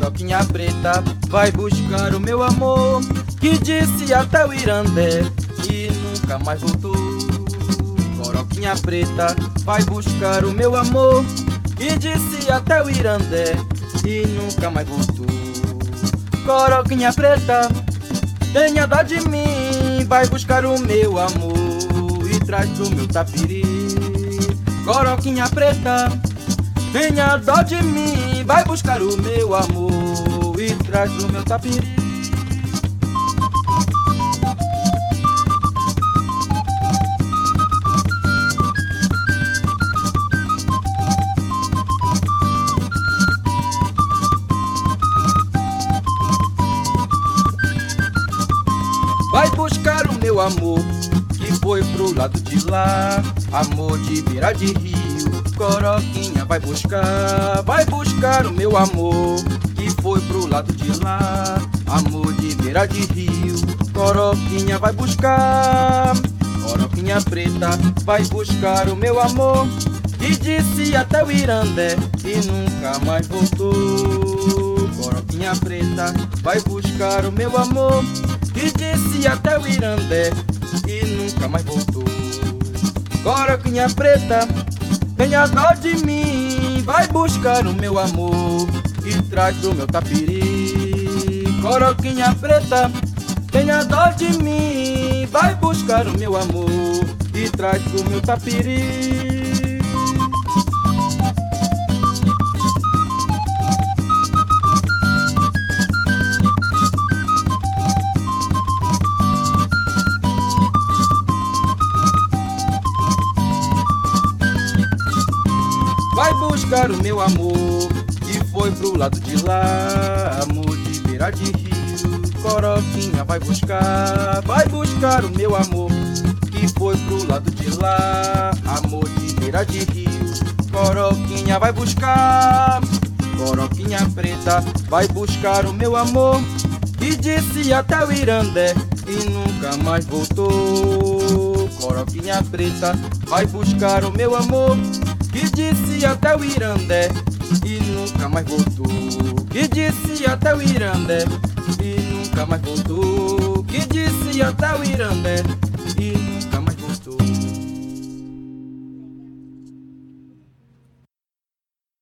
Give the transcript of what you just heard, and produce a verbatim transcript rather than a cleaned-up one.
Coroquinha preta vai buscar o meu amor, que disse até o Irandé e nunca mais voltou. Coroquinha preta vai buscar o meu amor, que disse até o Irandé e nunca mais voltou. Coroquinha preta, tenha dó de mim, vai buscar o meu amor e traz pro meu tapiri. Coroquinha preta, tenha dó de mim, vai buscar o meu amor e traz pro meu tapiri. Vai buscar o meu amor, que foi pro lado de lá, amor de beira de rio. Coroquinha vai buscar, vai buscar o meu amor, que foi pro lado de lá, amor de beira de rio. Coroquinha vai buscar, coroquinha preta vai buscar o meu amor, que disse até o Irandé e nunca mais voltou. Coroquinha preta vai buscar o meu amor, que disse até o Irandé e nunca mais voltou. Coroquinha preta, tenha dó de mim, vai buscar o meu amor e traz pro meu tapiri. Coroquinha preta, tenha dó de mim, vai buscar o meu amor e traz pro meu tapiri. Vai buscar o meu amor, que foi pro lado de lá, amor de beira de rio. Coroquinha vai buscar, vai buscar o meu amor, que foi pro lado de lá, amor de beira de rio. Coroquinha vai buscar, coroquinha preta vai buscar o meu amor, que disse até o Irandé e nunca mais voltou. Coroquinha preta vai buscar o meu amor, que disse até o Irandé e nunca mais voltou. Que disse até o Irandé e nunca mais voltou. Que disse até o Irandé